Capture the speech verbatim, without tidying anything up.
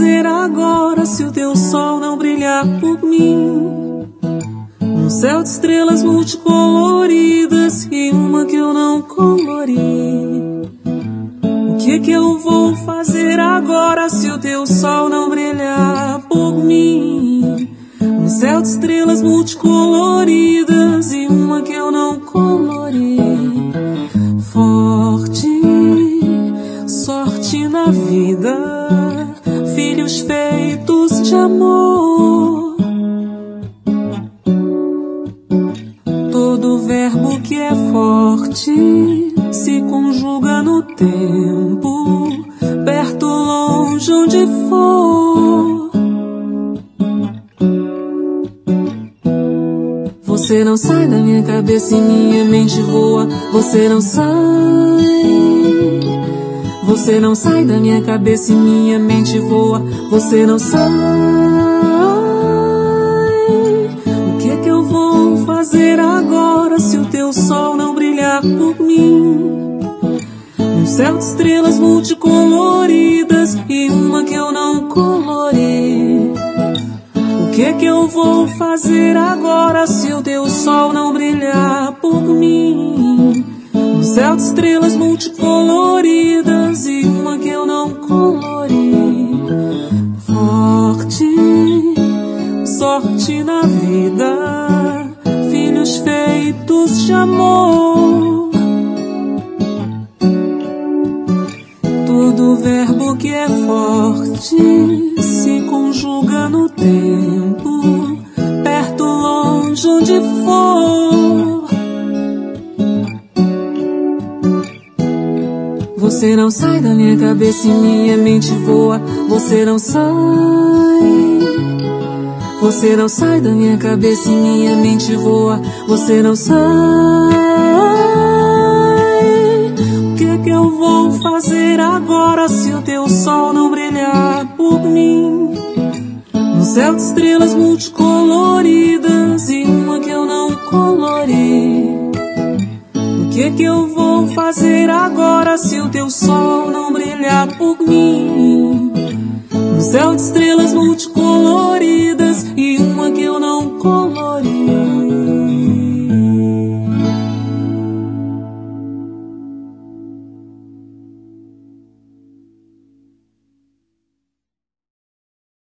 fazer agora se o teu sol não brilhar por mim? Um céu de estrelas multicoloridas e uma que eu não colori. O que que eu vou fazer agora se o teu sol não brilhar por mim? Um céu de estrelas multicoloridas e uma que eu não colori. Forte, sorte na vida, filhos feitos de amor. Todo verbo que é forte se conjuga no tempo, perto, longe, onde for. Você não sai da minha cabeça e minha mente voa. Você não sai. Você não sai da minha cabeça e minha mente voa. Você não sai. O que é que eu vou fazer agora se o teu sol não brilhar por mim? Um céu de estrelas multicoloridas e uma que eu não colori. O que é que eu vou fazer agora se o teu sol não brilhar por mim? Um céu de estrelas multicoloridas e uma que eu não colori. Forte, sorte na vida, filhos feitos de amor. Todo verbo que é forte se conjuga no tempo, perto, longe, onde for. Você não sai da minha cabeça e minha mente voa. Você não sai. Você não sai da minha cabeça e minha mente voa. Você não sai. O que é que eu vou fazer agora se o teu sol não brilhar por mim? Um céu de estrelas multicoloridas e uma que eu não colori. O que é que eu vou fazer agora se o teu sol não brilhar por mim? Um céu de estrelas multicoloridas